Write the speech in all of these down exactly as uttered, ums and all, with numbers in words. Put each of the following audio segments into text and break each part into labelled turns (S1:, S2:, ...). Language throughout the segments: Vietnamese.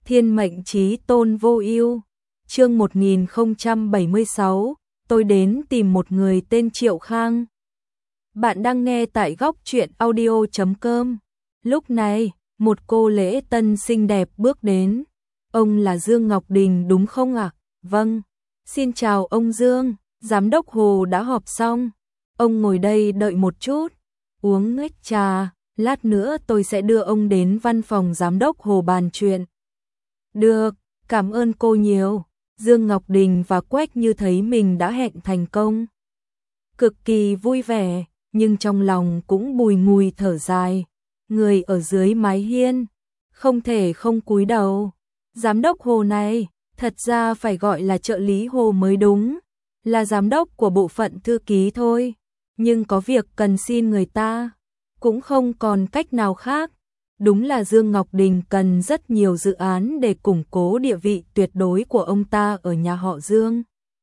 S1: Thiên mệnh chí tôn vô ưu. Chương một nghìn không trăm bảy mươi sáu, tôi đến tìm một người tên Triệu Khang. Bạn đang nghe tại góc truyện audio chấm com. Lúc này, một cô lễ tân xinh đẹp bước đến. Ông là Dương Ngọc Đình đúng không ạ? À? Vâng. Xin chào ông Dương, giám đốc Hồ đã họp xong. Ông ngồi đây đợi một chút, uống ngách trà, lát nữa tôi sẽ đưa ông đến văn phòng giám đốc Hồ bàn chuyện. Được, cảm ơn cô nhiều. Dương Ngọc Đình và Quách Như thấy mình đã hẹn thành công. Cực kỳ vui vẻ, nhưng trong lòng cũng bùi ngùi thở dài. Người ở dưới mái hiên, không thể không cúi đầu. Giám đốc Hồ này, thật ra phải gọi là trợ lý Hồ mới đúng. Là giám đốc của bộ phận thư ký thôi. Nhưng có việc cần xin người ta, cũng không còn cách nào khác. Đúng là Dương Ngọc Đình cần rất nhiều dự án để củng cố địa vị tuyệt đối của ông ta ở nhà họ Dương.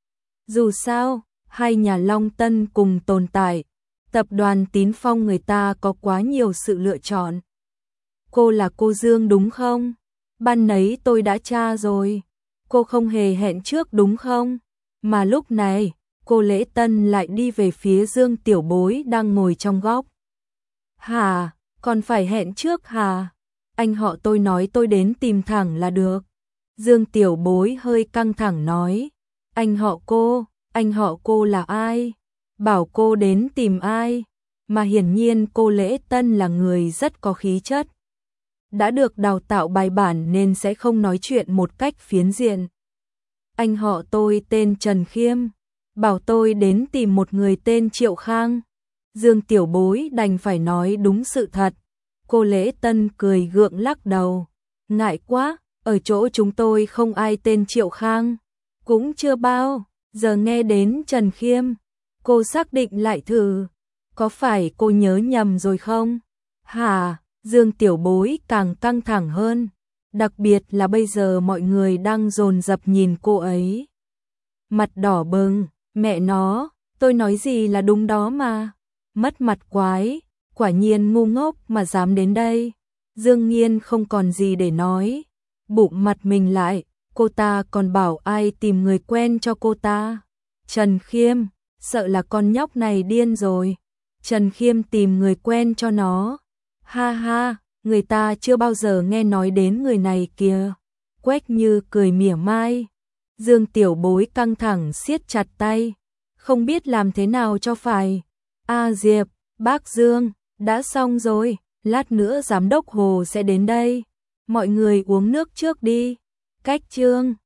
S1: Dù sao, hai nhà Long Tân cùng tồn tại, tập đoàn Tín Phong người ta có quá nhiều sự lựa chọn. Cô là cô Dương đúng không? Ban nấy tôi đã tra rồi. Cô không hề hẹn trước đúng không? Mà lúc này, cô Lễ Tân lại đi về phía Dương Tiểu Bối đang ngồi trong góc. Hà, còn phải hẹn trước hà? Anh họ tôi nói tôi đến tìm thẳng là được. Dương Tiểu Bối hơi căng thẳng nói. Anh họ cô, anh họ cô là ai? Bảo cô đến tìm ai? Mà hiển nhiên cô Lễ Tân là người rất có khí chất. Đã được đào tạo bài bản nên sẽ không nói chuyện một cách phiến diện. Anh họ tôi tên Trần Khiêm, bảo tôi đến tìm một người tên Triệu Khang. Dương Tiểu Bối đành phải nói đúng sự thật. Cô Lễ Tân cười gượng lắc đầu. Ngại quá, ở chỗ chúng tôi không ai tên Triệu Khang. Cũng chưa bao giờ nghe đến Trần Khiêm. Cô xác định lại thử. Có phải cô nhớ nhầm rồi không? Hả? Dương Tiểu Bối càng căng thẳng hơn. Đặc biệt là bây giờ mọi người đang dồn dập nhìn cô ấy. Mặt đỏ bừng, mẹ nó, tôi nói gì là đúng đó mà. Mất mặt quái, quả nhiên ngu ngốc mà dám đến đây. Dương Nghiên không còn gì để nói. Bụng mặt mình lại, cô ta còn bảo ai tìm người quen cho cô ta. Trần Khiêm, sợ là con nhóc này điên rồi. Trần Khiêm tìm người quen cho nó. Ha ha, người ta chưa bao giờ nghe nói đến người này kìa. Quách Như cười mỉa mai. Dương Tiểu Bối căng thẳng siết chặt tay. Không biết làm thế nào cho phải. A Diệp, bác Dương, đã xong rồi, lát nữa giám đốc Hồ sẽ đến đây. Mọi người uống nước trước đi. Cách Trương,